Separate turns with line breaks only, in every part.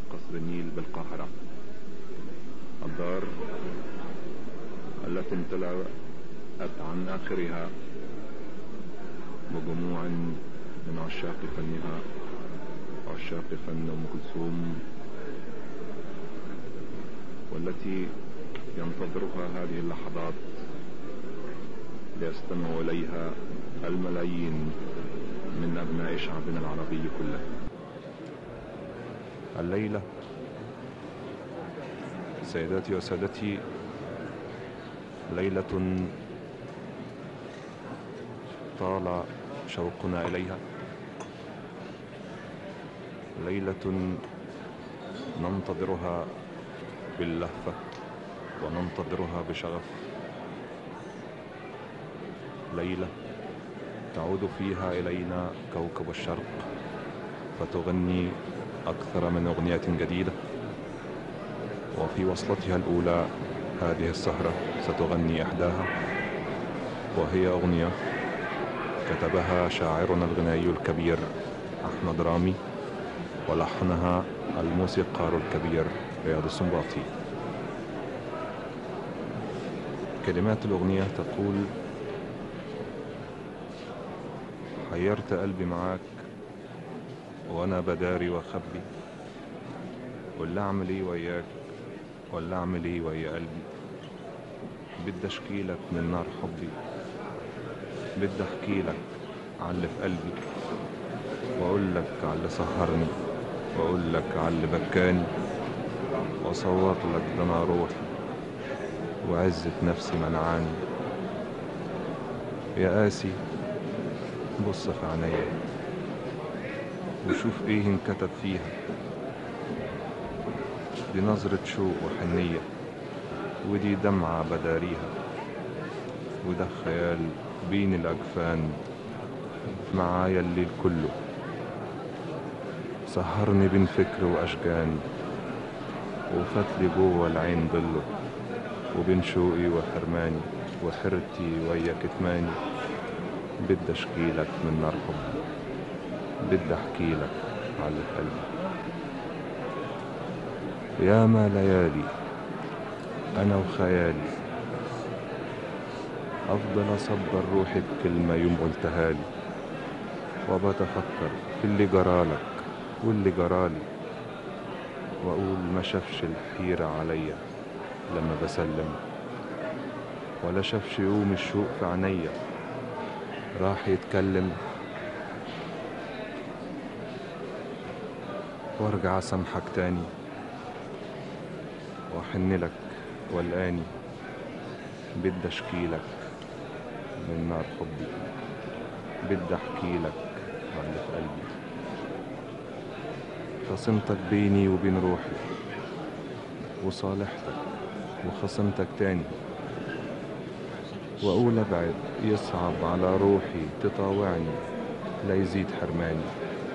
قصر النيل بالقاهرة، الدار التي امتلأت عن آخرها بجموع من عشاق فنها وعشاق فن أم كلثوم، والتي ينتظرها هذه اللحظات ليستمع إليها الملايين من أبناء شعبنا العربي كله. الليلة سيداتي وسادتي ليلة طال شوقنا إليها، ليلة ننتظرها باللهفة وننتظرها بشغف، ليلة تعود فيها إلينا كوكب الشرق فتغني أكثر من أغنية جديدة، وفي وصلتها الأولى هذه السهرة ستغني إحداها، وهي أغنية كتبها شاعرنا الغنائي الكبير أحمد رامي، ولحنها الموسيقار الكبير رياض السنباطي. كلمات الأغنية تقول: حيرت قلبي معاك وأنا بداري وأخبي، ولا أعمل إيه وياك ولا أعمل إيه ويا قلبي، بدي أشكيلك من نار حبي، بدي أحكيلك عاللي في قلبي، وأقولك عاللي سهرني، وأقولك عاللي بكاني، وأصور لك ده أنا روحي وعزة نفسي منعاني. يا قاسي بص في عينيا وشوف ايه انكتب فيها، دي نظرة شوق وحنية، ودي دمعة بداريها، وده خيال بين الأجفان معايا الليل كله، سهرني بين فكر وأشجان، وفتلي جوه العين ضله، وبين شوقي وحرماني وحرتي ويا كتماني، بدي أشكيلك من نار حبي، بدي أحكيلك على قلبي. ياما ليالي أنا وخيالي أفضل أصبر روحي بكلمة يوم قلتها لي، وبتفكر في اللي جرالك واللي جرالي، وأقول ما شافش الحيرة عليا لما بسلم، ولا شافش يوم الشوق في عينيا راح يتكلم، وارجع اسامحك تاني واحنلك والآني، بدي اشكيلك من نار حبي، بدي احكيلك عن اللي في قلبي. خصمتك بيني وبين روحي وصالحتك وخصمتك تاني، واقول ابعد يصعب على روحي تطاوعني لا يزيد حرماني.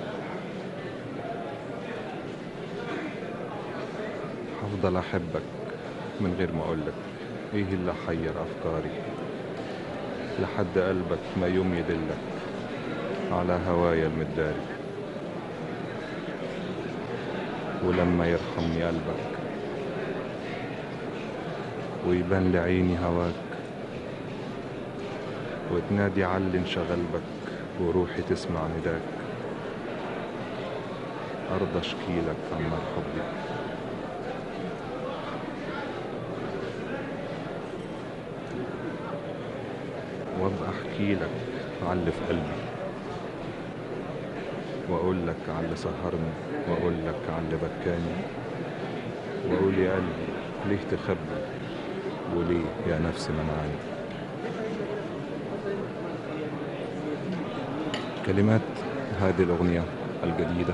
هفضل احبك من غير ما اقولك ايه اللي حير افكاري، لحد قلبك ما يوم يدلك على هوايا المداري، ولما يرحمني قلبك ويبان لعيني هواك، وتنادي علي انشغل بك وروحي تسمع نداك، ارضى اشكيلك عن نار حبي، وابقى احكيلك عاللي في قلبي، واقولك عاللي سهرني، واقولك عاللي بكاني، واقول يا قلبي ليه تخبي وليه يا نفسي منعاني. كلمات هذه الأغنية الجديدة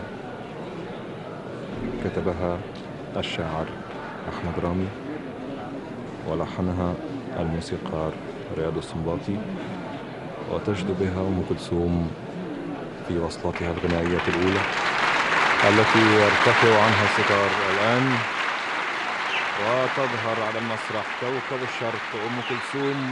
كتبها الشاعر أحمد رامي، ولحنها الموسيقار رياض السنباطي، وتجد بها أم كلثوم في وصلتها الغنائية الأولى التي يرتفع عنها الستار الآن، وتظهر على المسرح كوكب الشرق أم كلثوم،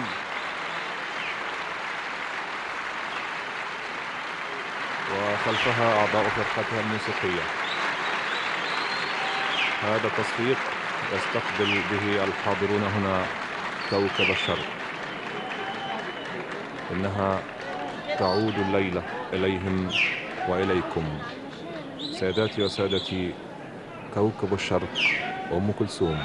وخلفها أعضاء فرقتها الموسيقية. هذا تصفيق يستقبل به الحاضرون هنا كوكب الشرق. إنها تعود الليلة إليهم وإليكم. ساداتي وسادتي، كوكب الشرق، أم كلثوم.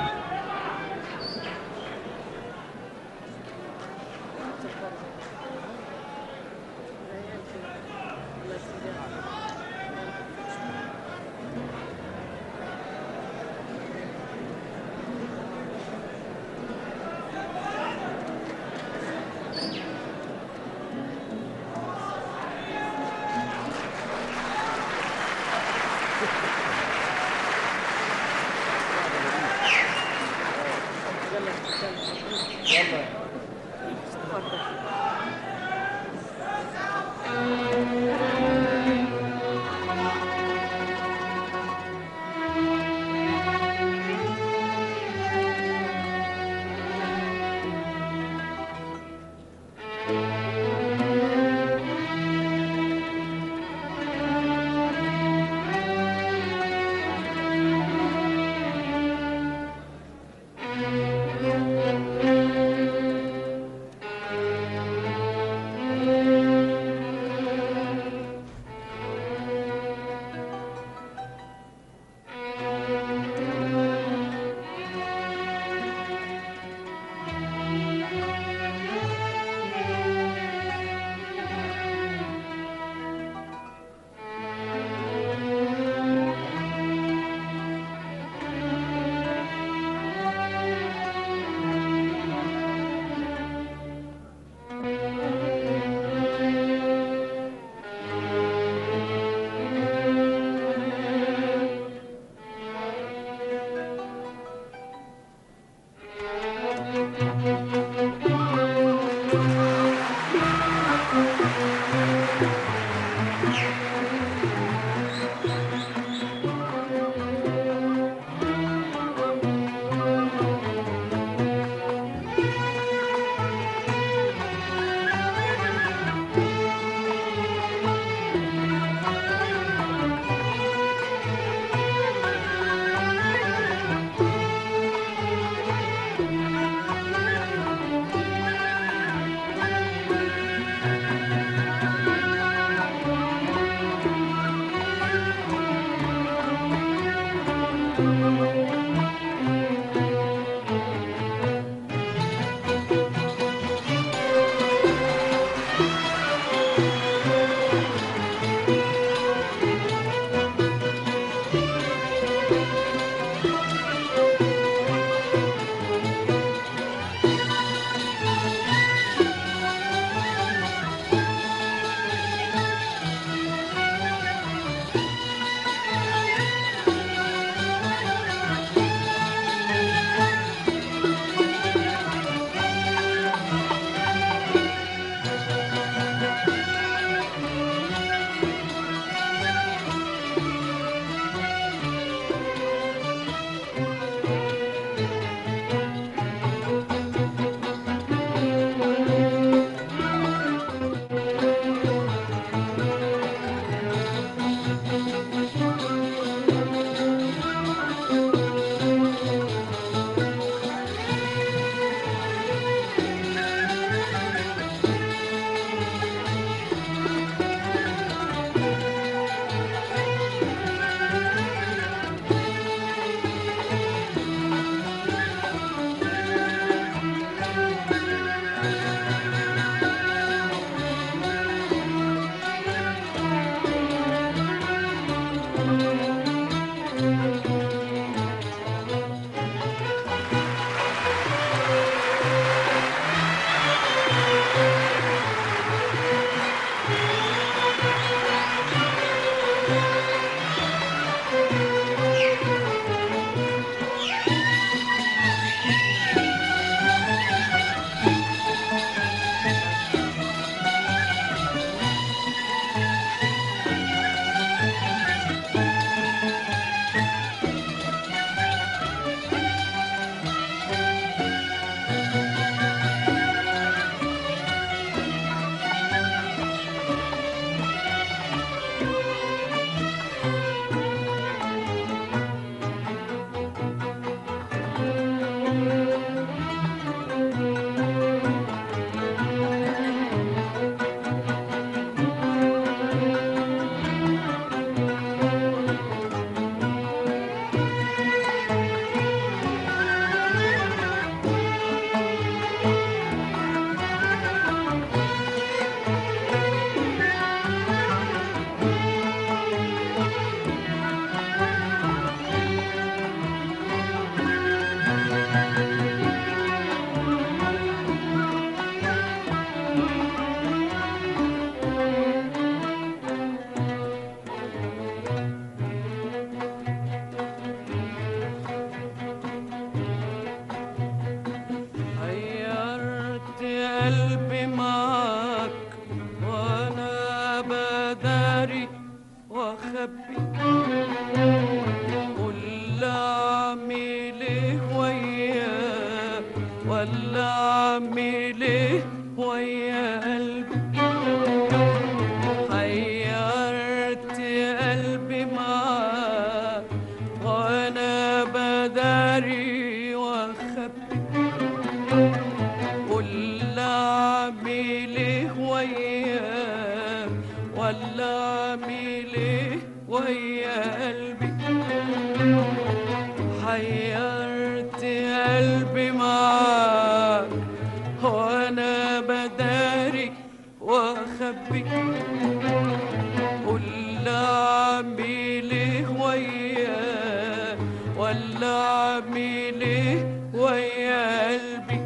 ايه وياه ولا اعمل ايه ويا قلبي؟ حيرت قلبي معاك وانا بداري واخبي. قول اعمل ايه وياه ولا اعمل ايه ويا قلبي؟ حيرت قلبي معاك وانا بداري واخبي. قول اعمل ايه وياه ولا اعمل ايه ويا قلبي؟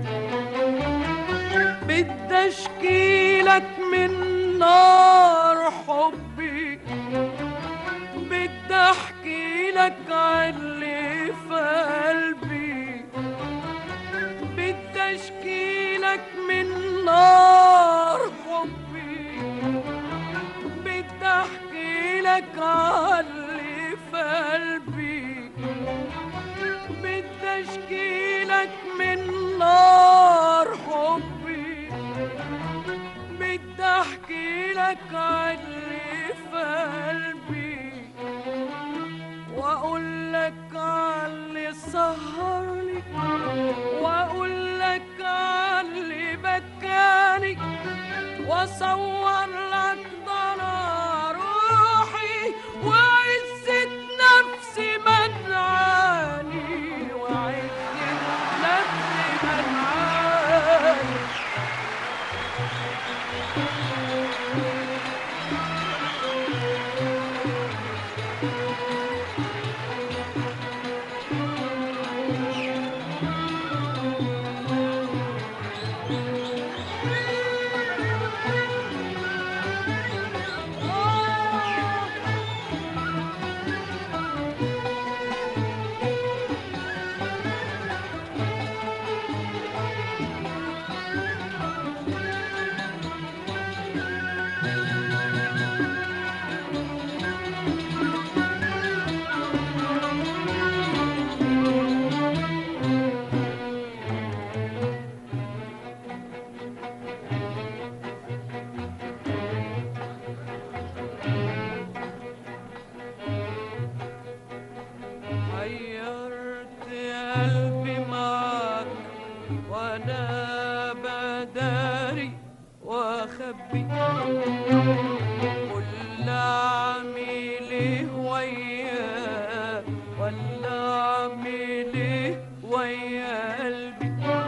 بدي اشكيلك من نار حبي، بدي احكي لك عاللي في قلبي، بدي اشكي لك من نار حبي، بدي احكي لك عاللي في قلبي، بدي اشكي لك من نار حبي، بدي احكي لك عاللي في قلبي، واقول لك عاللي سهرني، واقول لك عاللي بكاني، واصور لك ضنا روحي وعزة نفسي منعاني، وعزة نفسي منعاني. حيرت قلبي معاك وانا بداري واخبي. قول اعمل ايه وياه ولا اعمل ايه ويا قلبي؟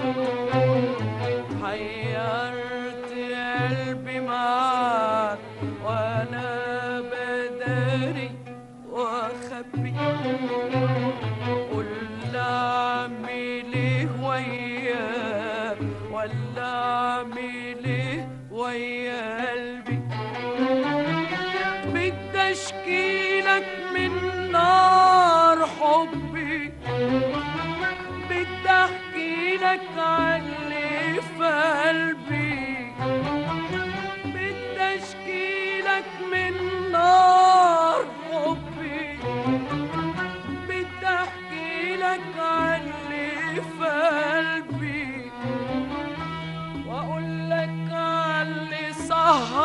حيرت قلبي معاك وانا بداري واخبي. قول اعمل ايه وياه ولا اعمل ايه ويا قلبي؟ بدي اشكي لك من نار حبي، بدي احكي لك عاللي في قلبي، بدي اشكي لك من نار حبي، بدي احكي لك عاللي في قلبي، واقول لك عاللي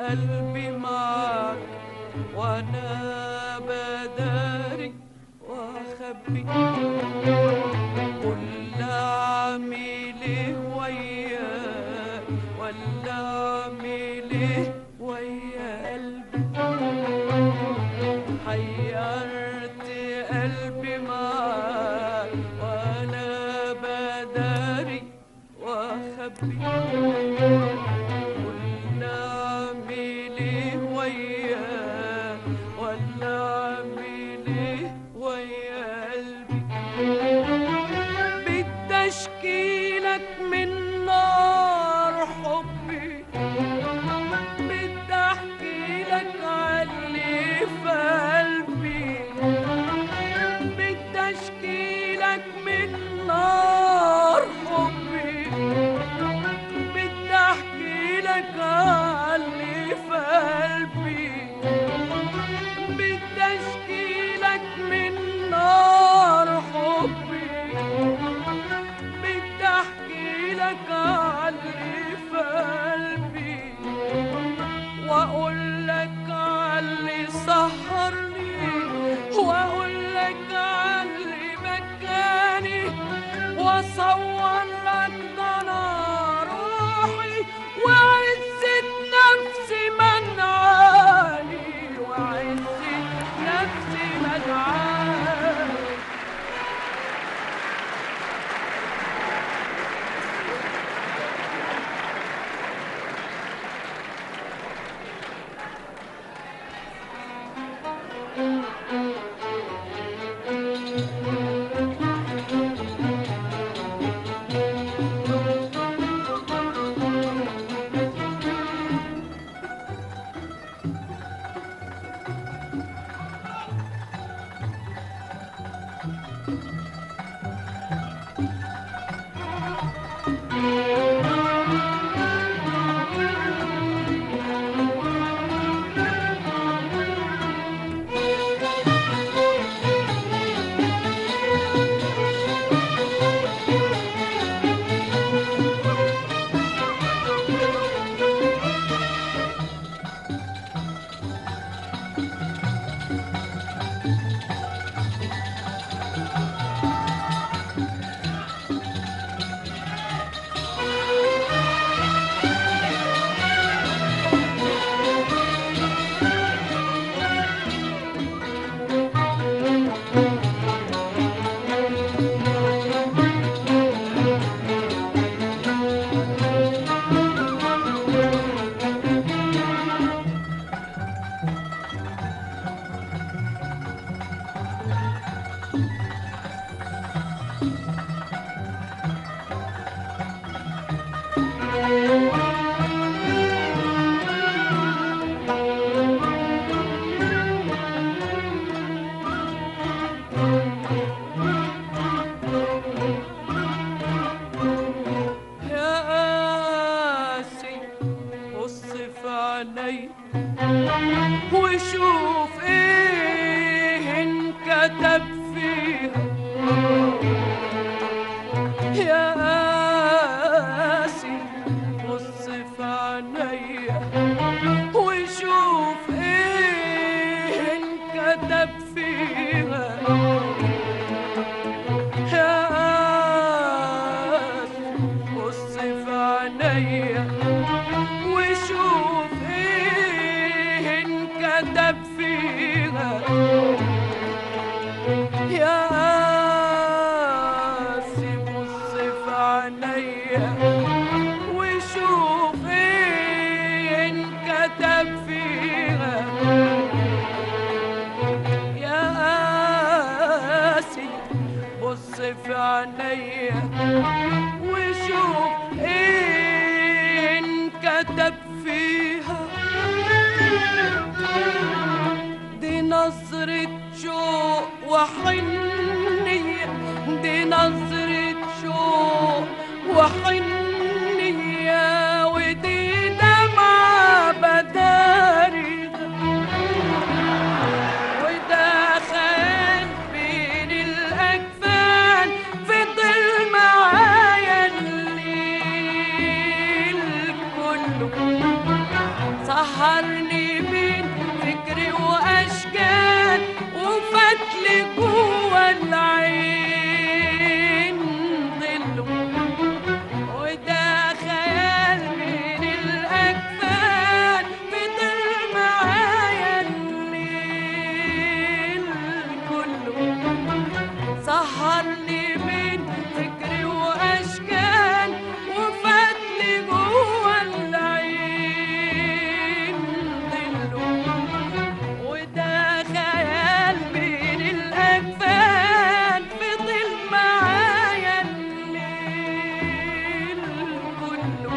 قلبي معاك وانا بداري واخبي قول اعمل ايه وياك ولا اعمل ايه ويا قلبي حيرت قلبي معاك وانا بداري واخبي قول اعمل ايه وياك ولا اعمل ايه ويا قلبي بدي اشكيلك من نار حبي بدي احكيلك عاللي في قلبي بدي اشكيلك من نار حبي بدي احكيلك عاللي في قلبي بدي اشكيلك من نار حبي بدي احكيلك عاللي في قلبي واقول لك عاللي سهرني واقول لك عاللي بكاني واصور لك ضنا روحي وعزة نفسي منعاني وعزة نفسي منعاني يا قاسي بص في عيني وشوف ايه انكتب فيها يا قاسي بص في عيني وشوف ايه انكتب فيها يا قاسي بص في عيني وشوف ايه انكتب فيها يا قاسي بص في عيني وشوف ايه انكتب فيها يا قاسي بص في عيني وشوف ايه انكتب فيها دي نظرة شوق وحنية دي نظرة شوق وحنية ودي دمعة بداري وده خان بين الأجفان فضل معايا الليل كله سهرني بين فكري واشكال وفتلي جوا العين ضله وده خيال بين الاجفان فضل معايا الليل كله سهرني بين فكري واشكال وفتلي جوا العين ضله وده خيال بين الاجفان فضل معايا الليل كله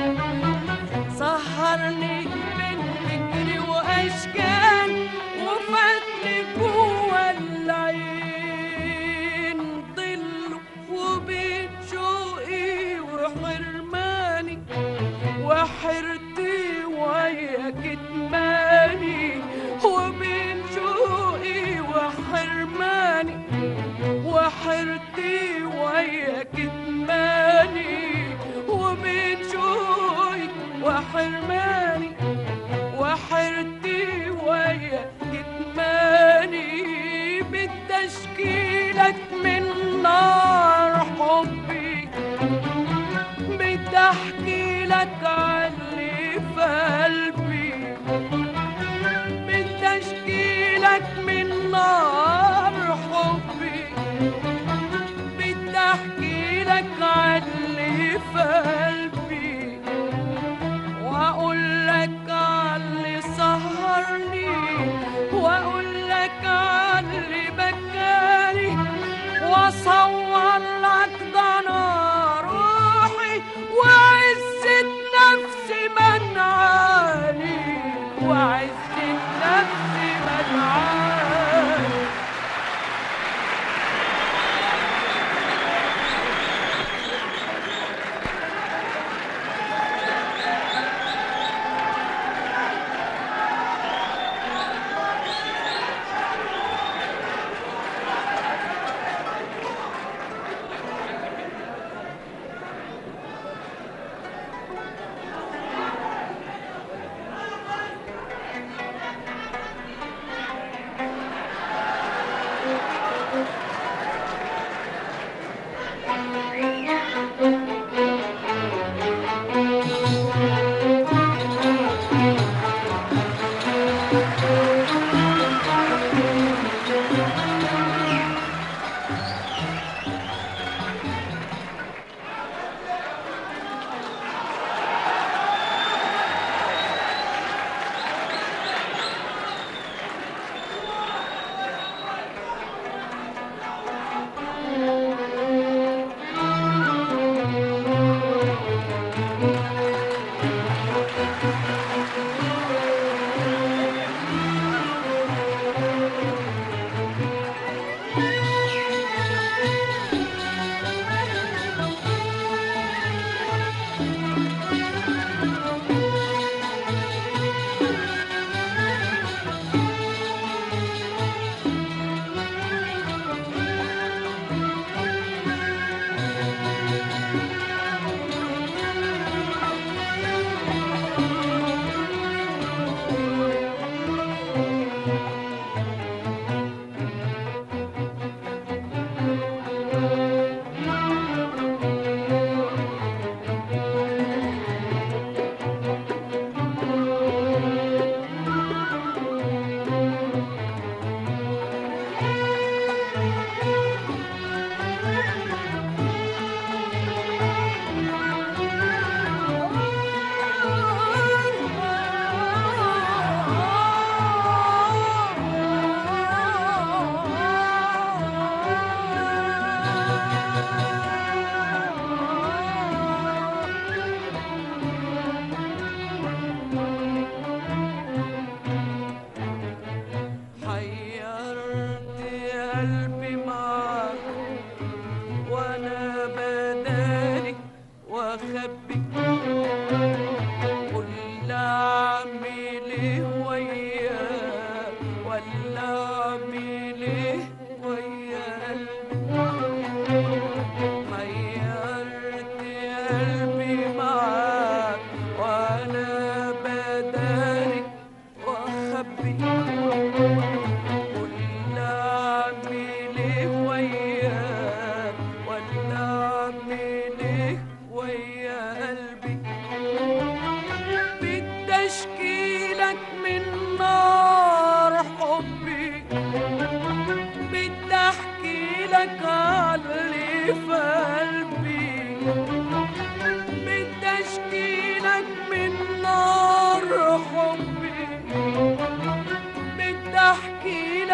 سهرني بين فكري واشكال وفتلي جوا العين ضله وبين شوقي وحرماني وحرتي ويا كتماني وبين شوقي وحرماني وحرتي ويا كتماني وبين شوقي وحرماني وحرتي ويا كتماني بتشكيلك من نار حبي بتحكي لك عاللي في قلبي بتشكيلك من نار حبي بتحكي لك عاللي في قلبي واقول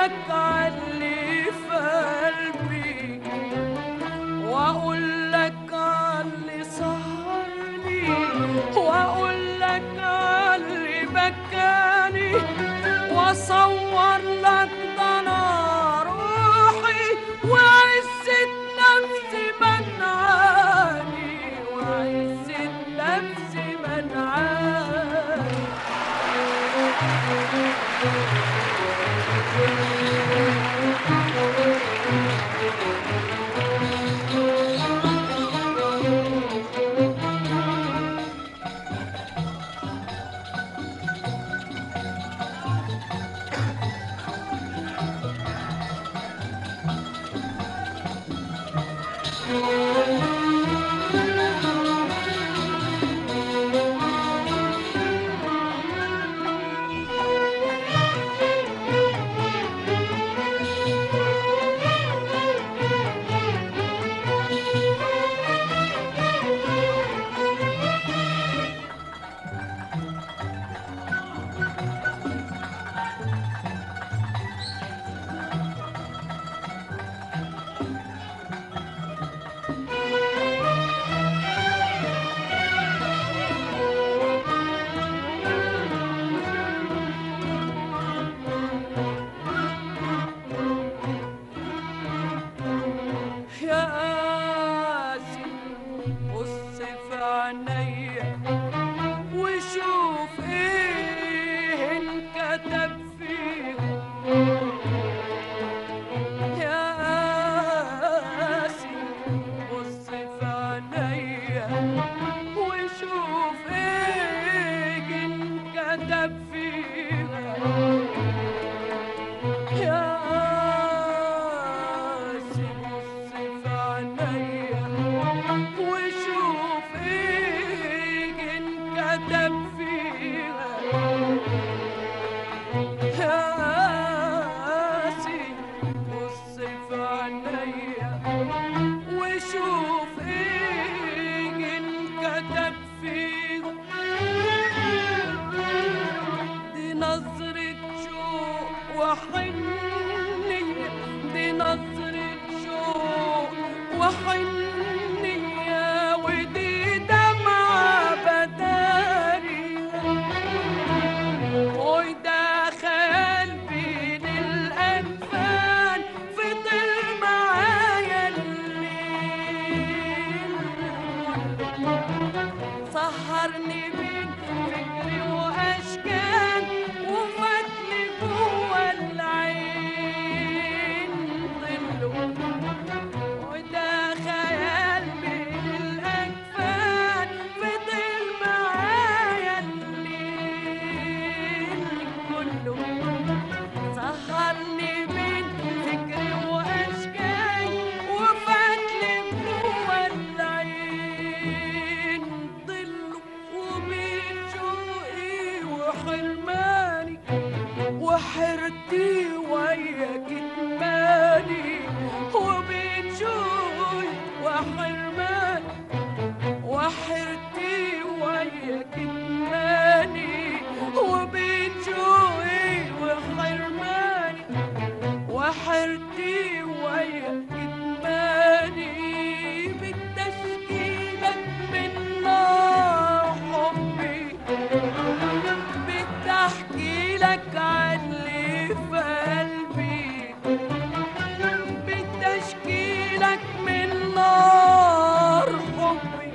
لك عاللي في قلبي، واقول لك عاللي سهرني، واقول لك عاللي بكاني، واصور لك ضنا روحي وعزة نفسي منعاني، وعزة نفسي منعاني. يا قاسي بص في عينيا وشوف ايه انكتب فيها. يا قاسي بص في عينيا وشوف ايه انكتب فيها. يا قاسي بص في عينيا وشوف ايه انكتب فيها. يا قاسي بص في عينيا وشوف ايه انكتب فيها. دي نظرة شوق وحنية، دي نظرة شوق وحنية، ودي دمعة بدارية، وده خيال بين الأكفان فضل معايا الليل. سهرني بين فكري وأشكال وفاتني جوا العين ظله، وده خيال بين الأكفان فضل معايا الليل كله. سهرني بين فكري وأشكال وفاتني جوا العين ظله، وبين شوقي وحرماني وحرتي ويا كتماني، وبين شوقي وحرماني وحرتي ويا كتماني، وبين شوقي وحرماني وحرتي ويا كتماني. بالتشكيلك من نار حبي، بتحكي لك عني في قلبي، بتشكيلك من نار حبي،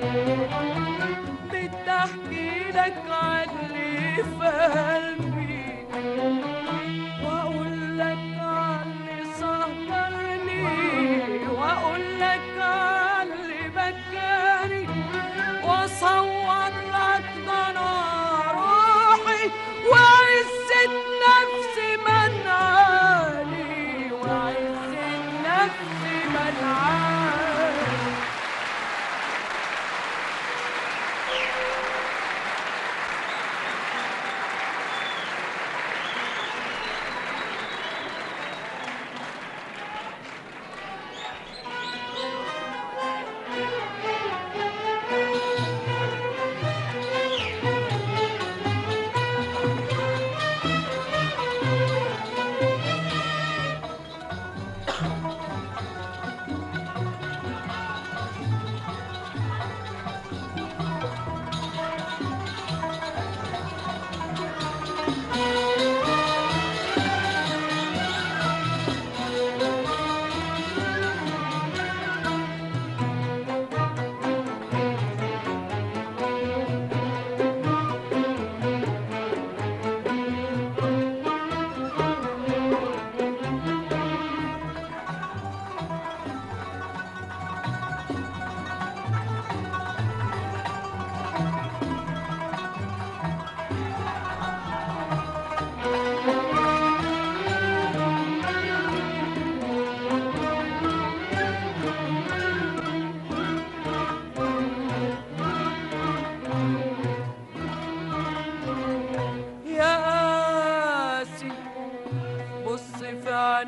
بتحكي لك عني في قلبي، واقول لك عني سهرني، واقول لك عني بكاني، واصور لك ضنا روحي وعزة نفسي منعاني، وعزة نفسي منعاني.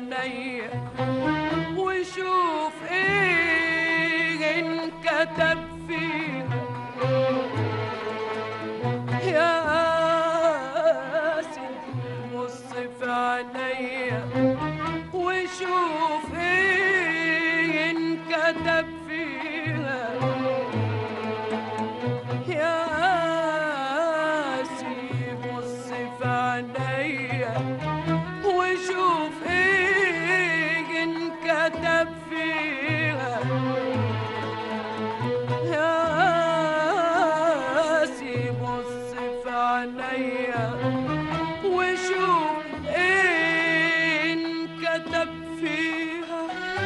عينيا وشوف ايه انكتب فيها يا قاسي. بص في عينيا وشوف ايه انكتب فيها يا قاسي. بص في عينيا وشوف ايه انكتب فيها يا قاسي. بص في عينيا وشوف ايه انكتب فيها.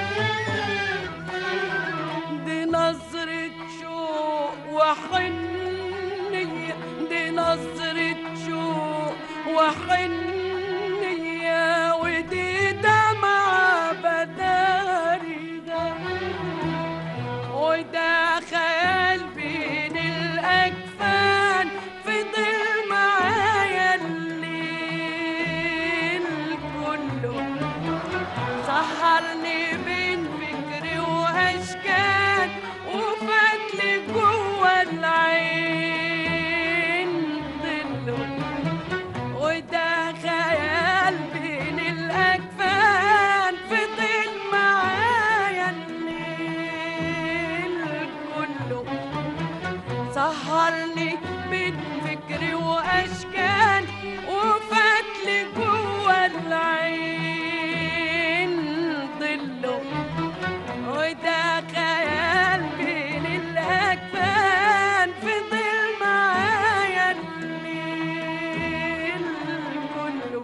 دي نظرة شوق وحنية، دي نظرة شوق وحنية، ودي دمعة بداريها، وده خيال بين الأكفان فضل معايا الليل كله. سهرني بين فكري وأشكال وفاتلي جوا العين ضله، وده خيال بين الأكفان فضل معايا الليل كله. سهرني بين فكري وأشكال وفاتلي جوا العين ضله، وده خيال بين الأكفان فضل معايا الليل كله.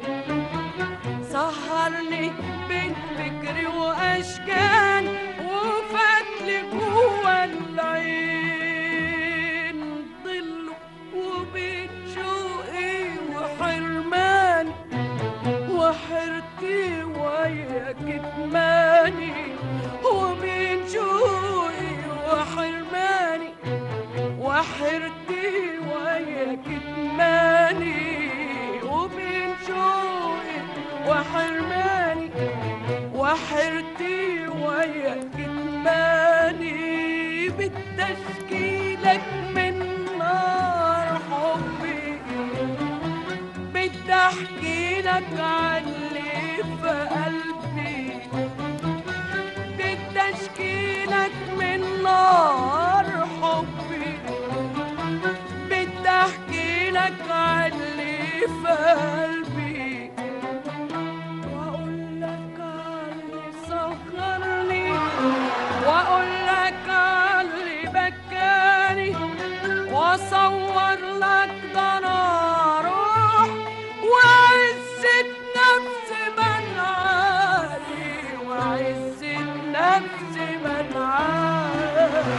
سهرني بين فكري وأشكال وفاتلي جوا العين ضله، وبين شوقي وحرماني وحرتي ويا كتماني، وبين شوقي وحرماني وحرتي ويا كتماني، وبين شوقي وحرماني وحرتي ويا كتماني. بتشكيلك من نار حبي، بدي احكي لك عن اللي في قلبي، بدي اشكيلك من نار حبي، بدي احكي لك عن اللي في قلبي، واقول لك عن اللي سهرني، واقول لك عن اللي بكاني، واصور لك ده انا روح وعزة نفس منعاني، وعزة نفس منعاني.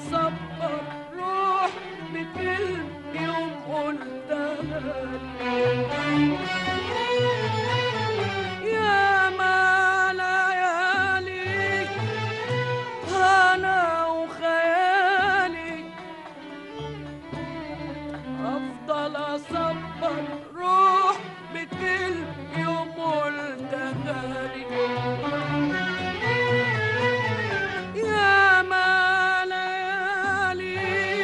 اصبر روح بكلمة يوم قلتها يا ما ليالي هنا وخيالي افضل اصبر روح بكلمة يوم قلتها يا ما ليالي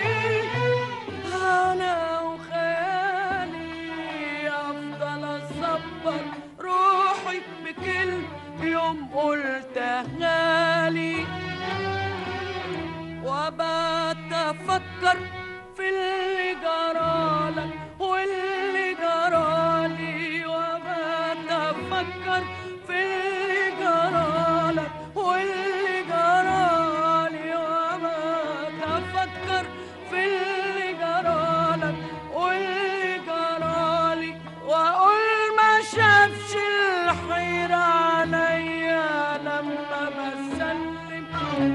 هنا وخيالي افضل اصبر روحي بكلمة يوم قلتها لي وبات افكر في اللي جرالك واللي جرالي وبات افكر في اللي جرالك واللي جرالي وبات افكر في اللي جرالك واللي جرالي واقول ما شافش الحيرة عليا لما بسلم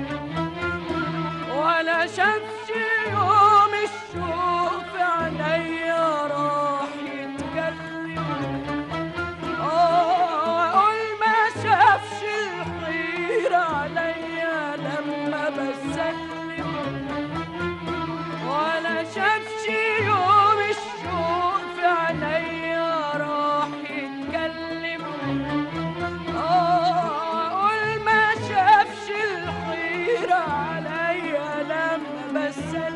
ولا شافش يوم الشوق في عينيا راح يتكلم واقول ما شافش الحيرة عليا لما بسلم ولا شافش يوم الشوق في عينيا راح يتكلم واقول ما شافش الحيرة عليا لما بسلم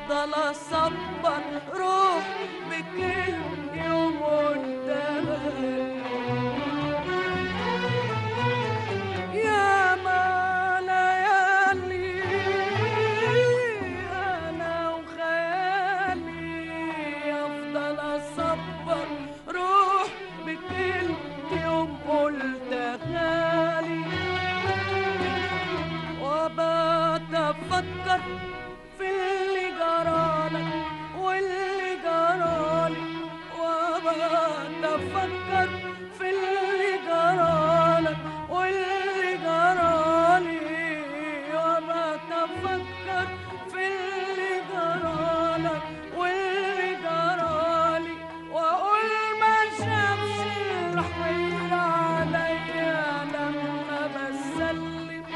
افضل اصبر روح بكل يوم قدامي. يا ما ليالي انا وخيالي افضل اصبر روح بكل يوم قلت غالي، وبقيت افكر في اللي جرالك واللي جرالي، وبقيت افكر في اللي جرالك واللي جرالي، وبقيت افكر في اللي جرالك واللي جرالي، واقول ما شافش الحيرة عليا لما بسلم،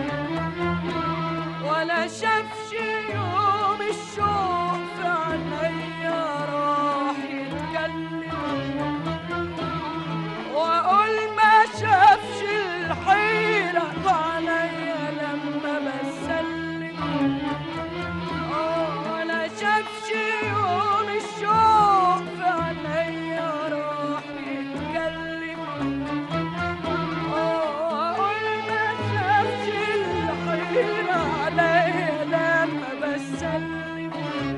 ولا شافش يوم الشوق في عينيا راح يتكلم، واقول ما شافش الحيرة عليا لما بسلم، ولا شافش يوم الشوق في عينيا راح يتكلم، واقول ما شافش الحيرة عليا لما بسلم،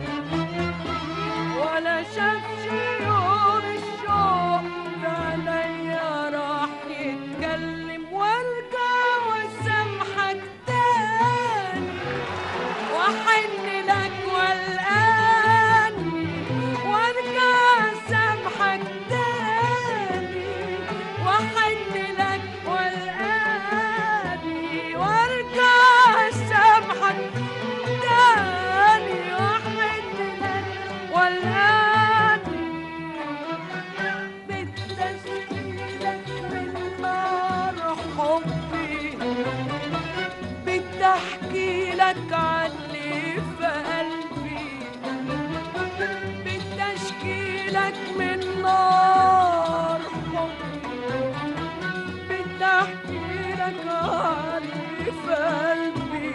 ولا شافش يوم الشوق في عينيا راح يتكلم، وارجع واسامحك تاني واحن لك والقاني، وارجع اسامحك تاني واحن لك والقاني، وارجع اسامحك تاني واحن لك والقاني، بتشكيلك من نار حبي، بتحكي لك عن اللي في قلبي، بتشكيلك من نار حبي، بتحكي لك عن اللي في قلبي،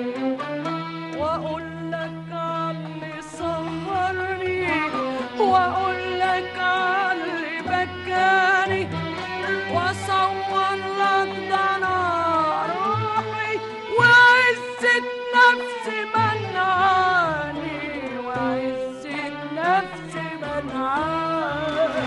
واقول لك عن اللي سهرني، واقول لك عن اللي بكاني، واصور لك ضنا روحي وعزة نفسي منعاني، وعزة نفسي منعاني.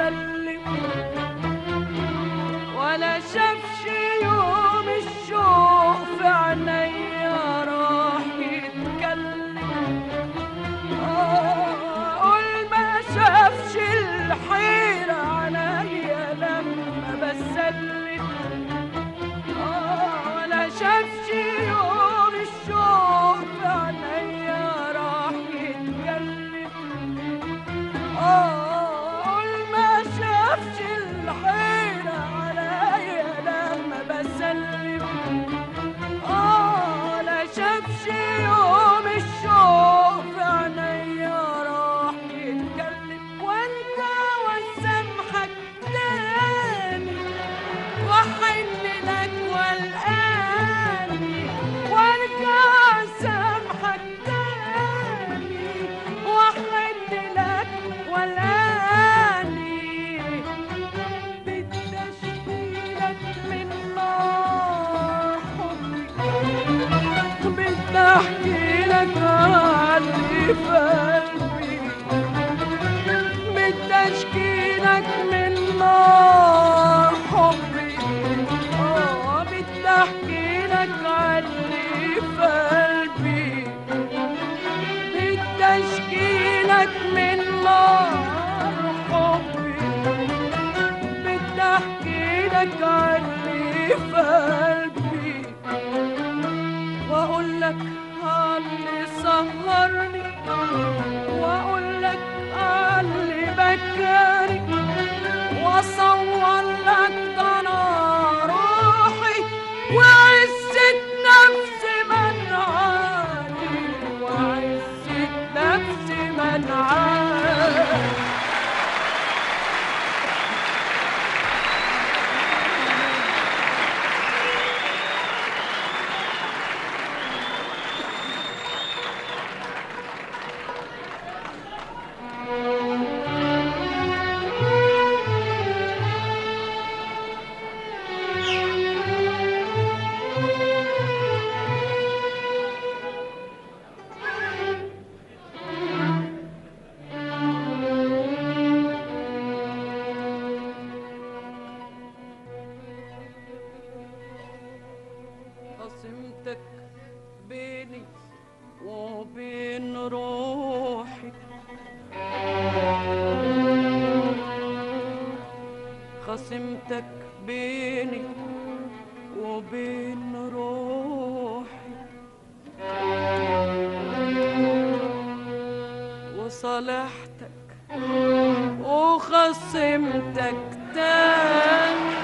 بسلم ولا شافش يوم الشوق في عينيا راح يتكلم. قول ما شافش الحيرة عليا لما بسلم. ولا شافش يوم الشوق في عينيا راح يتكلم. قول ما شافش الحيرة عليا لما بسلم. لا شافش يوم الشوق في عينيا راح يتكلم. وانت وسامحك تاني واحن لك والقاني. وارجع سامحك تاني واحن لك والقاني. بدي اشكيلك من نار حبي. بدي احكي لك عني في قلبي. بدي اشكيلك من نار حبي. بدي احكي لك عني في قلبي. بدي اشكيلك من نار حبي. بدي احكي لك عني في قلبي. واقول لك اللي سهرني. واقول لك اللي بكاني. واصور لك ضنا روحي وعزة نفسي منعاني. وعزة نفسي منعاني. خصمتك بيني وبين روحي. خصمتك بيني وبين روحي. وصالحتك وخصمتك تاني.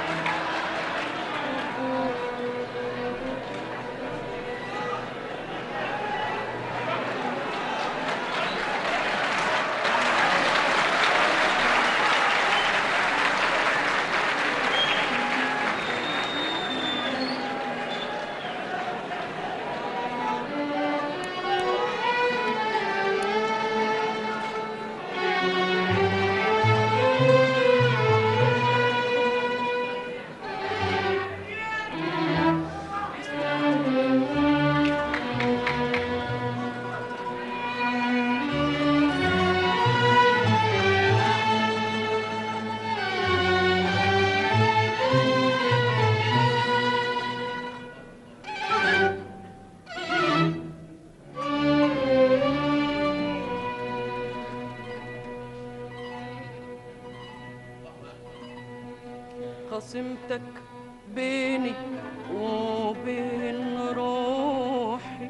خصمتك بيني وبين روحي.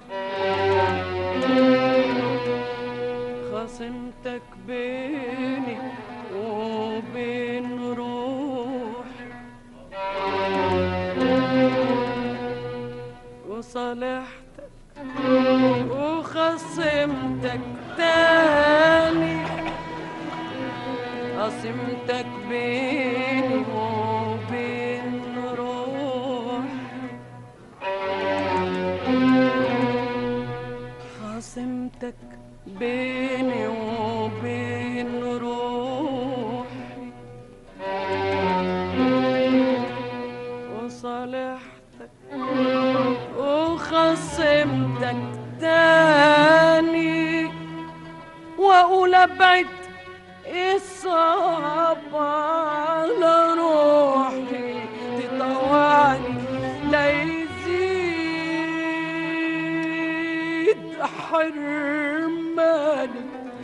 خصمتك بيني وبين روحي. وصالحتك وخصمتك تاني. خصمتك بيني وبين روحي. خصمتك بيني وبين روحي. وصالحتك وخصمتك تاني. واقول ابعد يصعب على روحي تطوعني لا يزيد حرماني.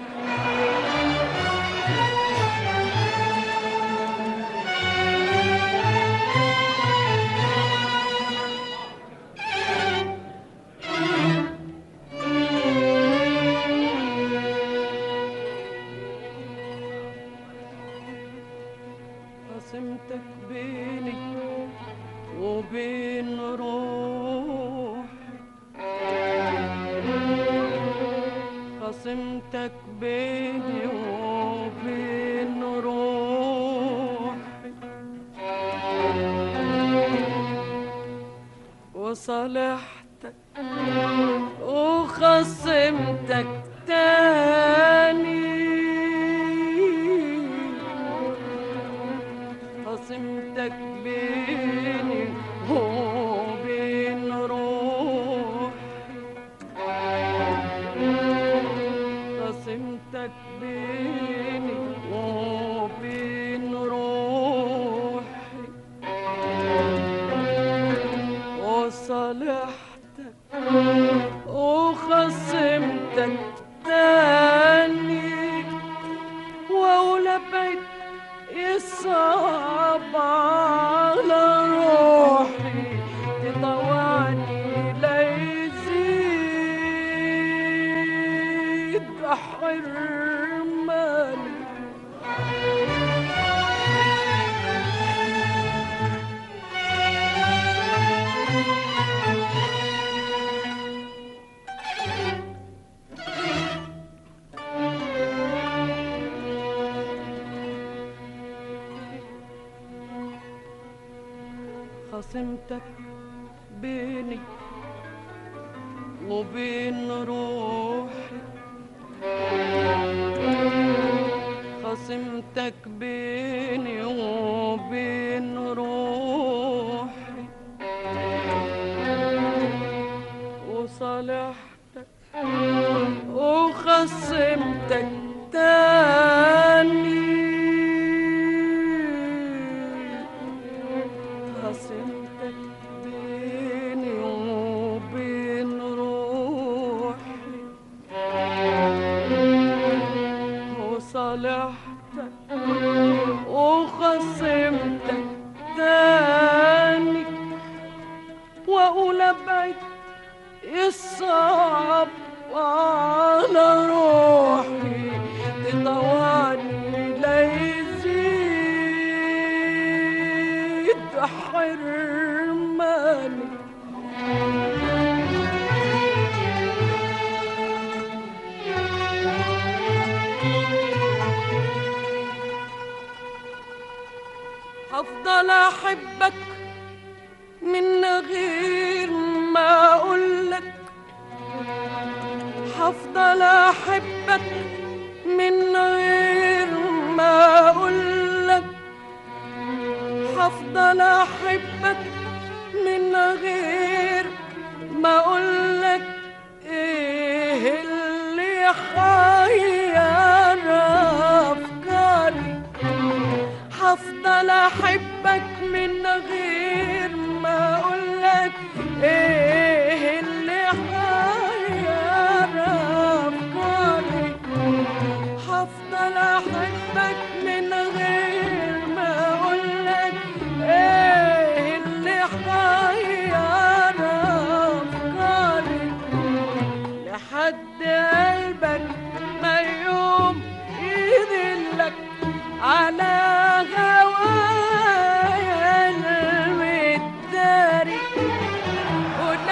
قسمتك بيني وبين روحي، قسمتك بيني وبين روحي، وصالحتك وخصمتك تاني، قسمتك بيني وبين روحي، قسمتك بيني وبين روحي، وصالحتك وخصمتك تاني، واولى بعيد يصعب على روحي تطوعني لا يزيد حرماني. قسمتك بيني وبين روحي، قسمتك بيني وبين روحي، وصالحتك وخصمتك تاني، قسمتك بيني وبين روحي، وصالحتك وخصمتك تاني، واقول ابعد يصعب على روحي تطوعني لا يزيد حرماني. هفضل احبك من غير ما اقولك، هفضل احبك من غير ما اقولك، هفضل احبك من غير ما اقولك، ايه اللي حير افكاري، هفضل احبك من غير ما اقولك، ايه اللي حير افكاري، هفضل احبك من غير ما اقولك، ايه اللي حير افكاري، لحد قلبك ما يوم يدلك على هوايا المداري،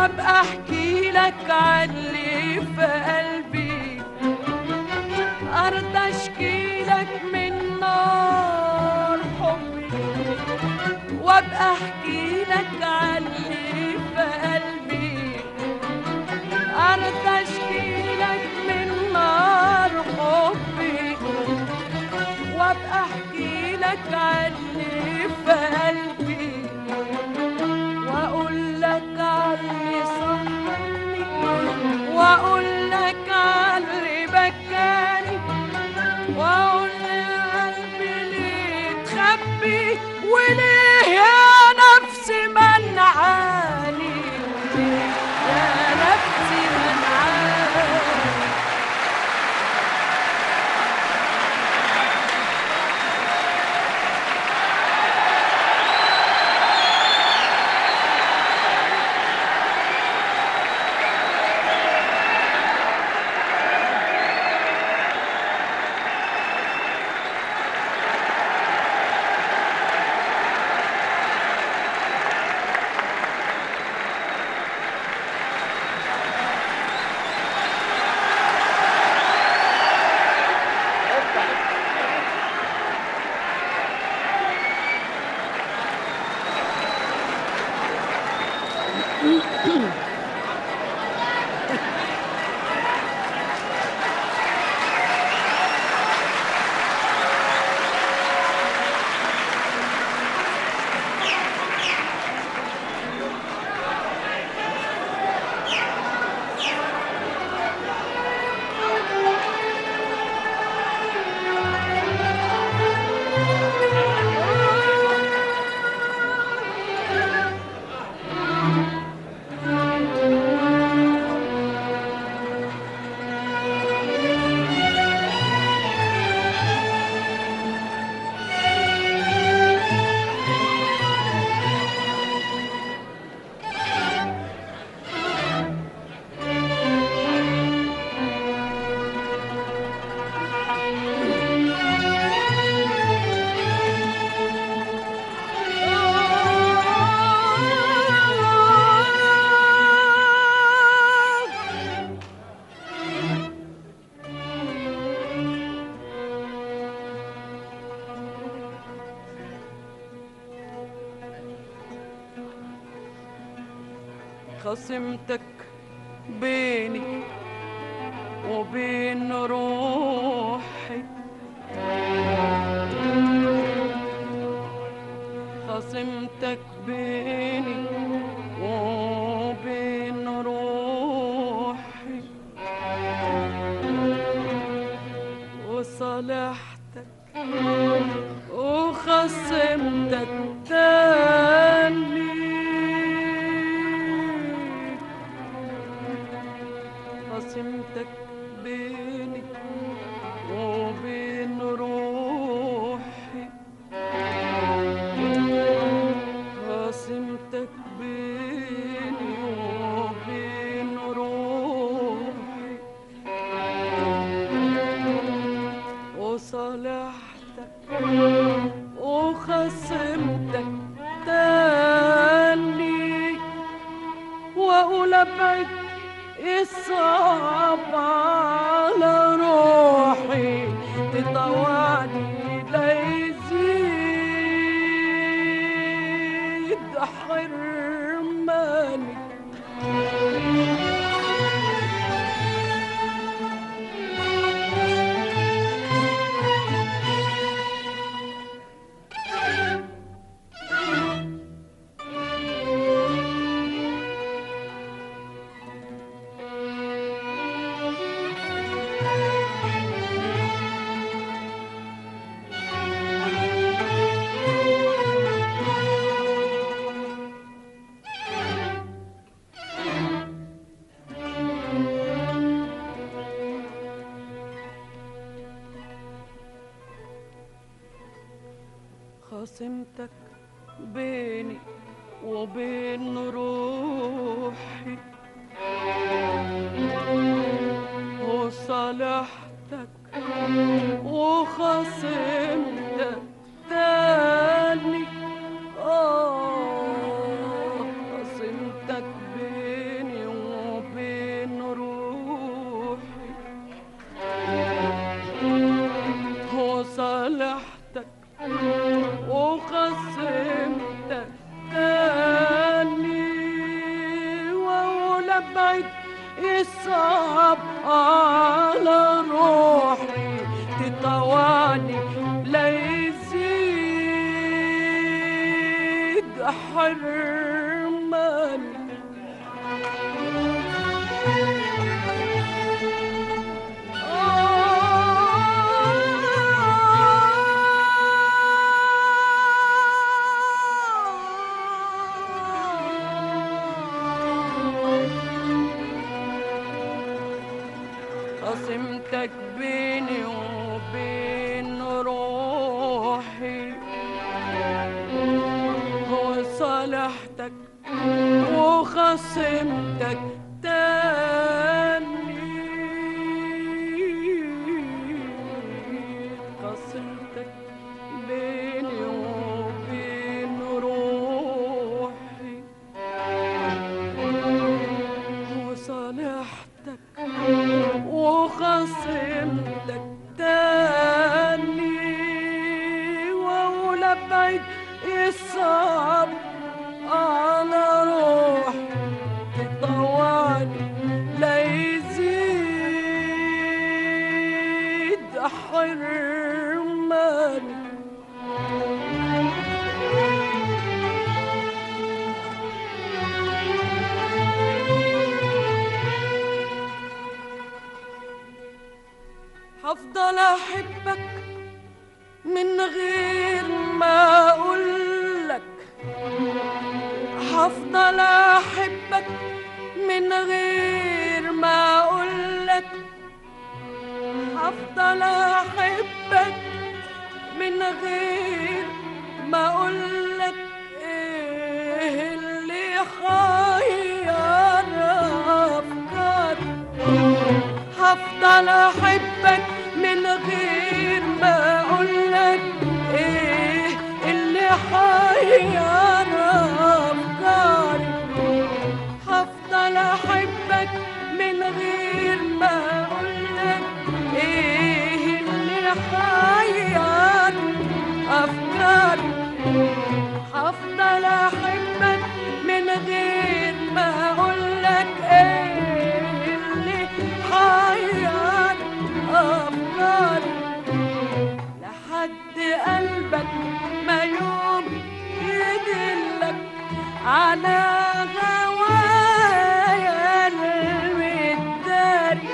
وابقى احكي لك عاللي في قلبي، ارضى اشكي لك من نار حبي، وابقى احكي لك عاللي في قلبي، ارضى اشكي لك من نار حبي، وابقى احكي لك عاللي في قلبي، واقول لك عاللي صحني، واقول لك عاللي بكاني، واقول لقلبي ليه تخبي، وليه يا نفسي منعاني، يا نفسي منعاني. خصمتك بيني وبين روحي، خصمتك بيني وبين روحي، وصالحتك وخصمتك تاني، خصمتك بيني وبين روحي، خصمتك بيني وبين روحي، وصالحتك وخصمتك تاني، واقول ابعد الصعب على روحي، تطوعني ليزيد حرماني. خصمتك بيني وبين روحي، وصالحتك وخصمتك تاني، خصمتك بيني يصعب على روحي تطوعني لا يزيد حرماني. قسمتك بيني وبين روحي وصالحتك وخصمتك تاني. قسمتك بيني وبين روحي وصالحتك وخصمتك تاني. وأولى بعيد يصعب على روحي تطوعني لا يزيد حرماني. هفضل احبك من غير ما اقولك، هفضل احبك من غير ما اقولك، هفضل احبك من غير ما اقولك. ايه اللي حير افكاري؟ هفضل احبك من غير ما اقولك. ايه اللي حير افكاري؟ هفضل احبك من غير ما اقولك. ايه اللي حير افكاري؟ هفضل احبك من غير ما اقولك. ايه اللي حير افكاري؟ لحد قلبك ما يوم يدلك على غوايا المداري.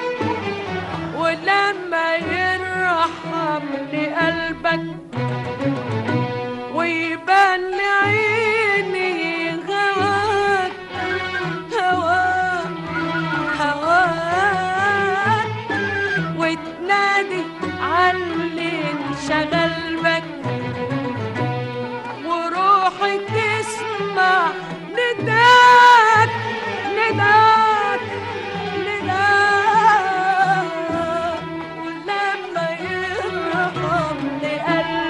ولما يرحمني قلبك ويبان لعيني غواك هواك هواك، وتنادي عاللي انشغل بك، وروحي تسمع نداك نداك نداك. ولما يرحمني قلبك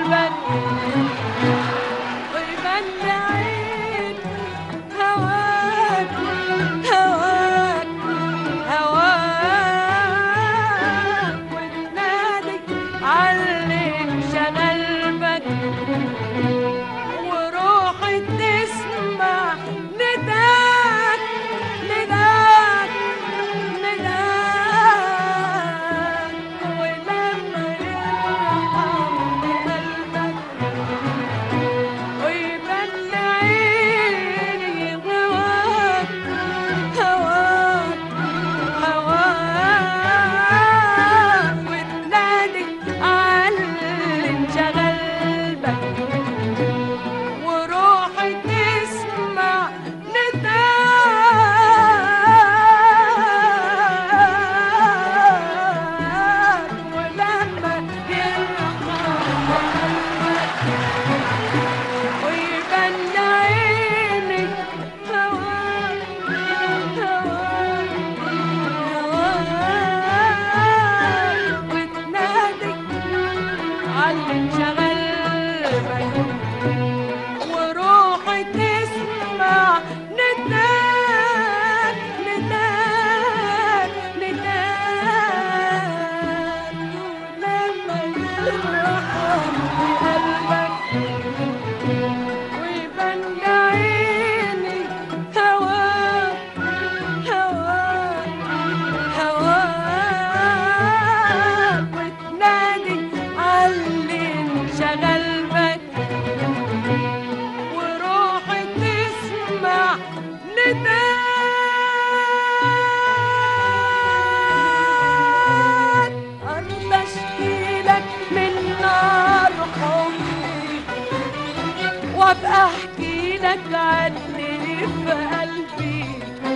وابقى احكي لك عني في قلبي،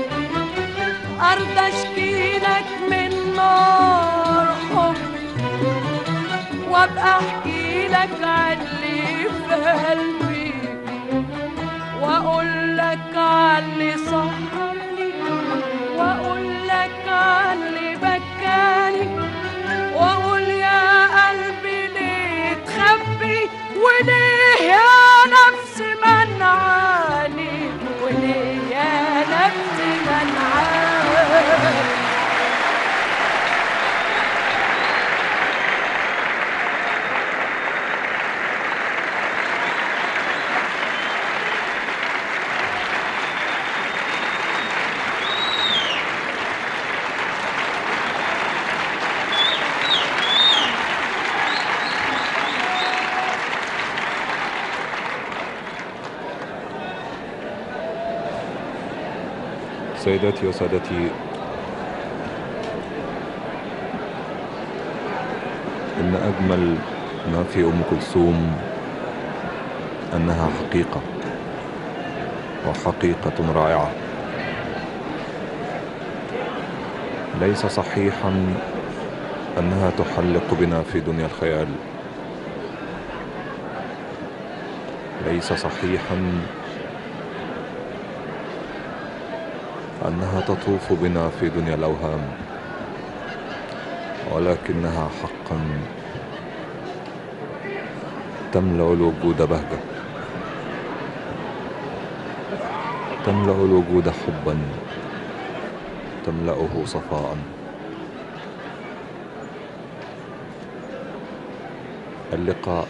ارضى اشكي لك من نار حبي، وابقى احكي لك عني في قلبي، واقول لك عني صحرني، واقول لك عني بكاني، واقول يا قلبي ليه تخبي، وليه يا نفس منعاني، وليه يا نفس منعاني.
سيداتي وسادتي، إن أجمل ما في أم كلثوم أنها حقيقة، وحقيقة رائعة. ليس صحيحا أنها تحلق بنا في دنيا الخيال، ليس صحيحا أنها تطوف بنا في دنيا الأوهام، ولكنها حقا تملأ الوجود بهجة، تملأ الوجود حبا، تملأه صفاء. اللقاء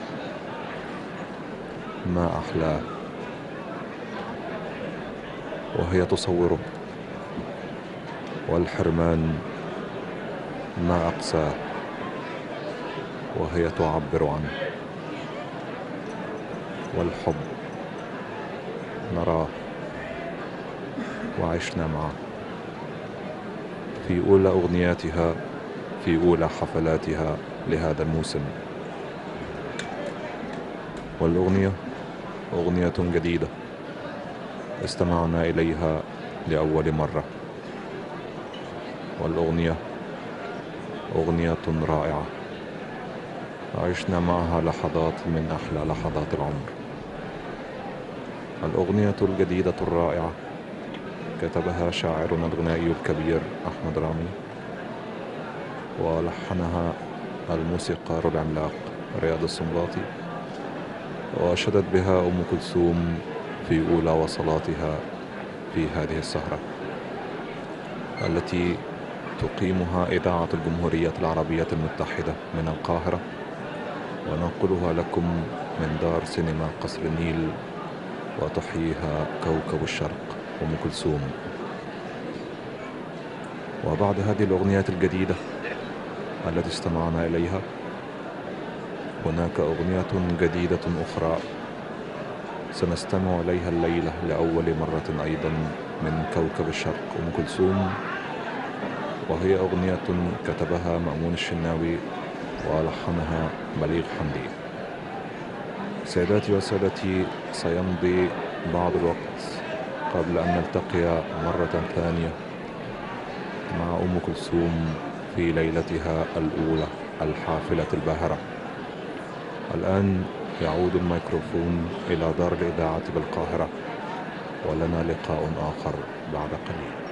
ما أحلاه، وهي تصوره، والحرمان ما أقساه، وهي تعبر عنه، والحب نراه وعشنا معه في أولى أغنياتها، في أولى حفلاتها لهذا الموسم. والأغنية أغنية جديدة استمعنا إليها لأول مرة، والأغنية أغنية رائعة عشنا معها لحظات من أحلى لحظات العمر. الأغنية الجديدة الرائعة كتبها شاعرنا الغنائي الكبير أحمد رامي، ولحنها الموسيقار العملاق رياض السنباطي، وأشدت بها أم كلثوم في أولى وصلاتها في هذه السهرة التي تقيمها إذاعة الجمهورية العربية المتحدة من القاهرة، وننقلها لكم من دار سينما قصر النيل، وتحييها كوكب الشرق أم كلثوم. وبعد هذه الأغنية الجديدة التي استمعنا إليها، هناك أغنية جديدة أخرى سنستمع إليها الليلة لأول مرة أيضا من كوكب الشرق أم كلثوم، وهي أغنية كتبها مأمون الشناوي ولحنها بليغ حمدي. سيداتي وسادتي، سيمضي بعض الوقت قبل أن نلتقي مرة ثانية مع أم كلثوم في ليلتها الأولى الحافلة الباهرة. الآن يعود الميكروفون إلى دار الإذاعة بالقاهرة، ولنا لقاء آخر بعد قليل.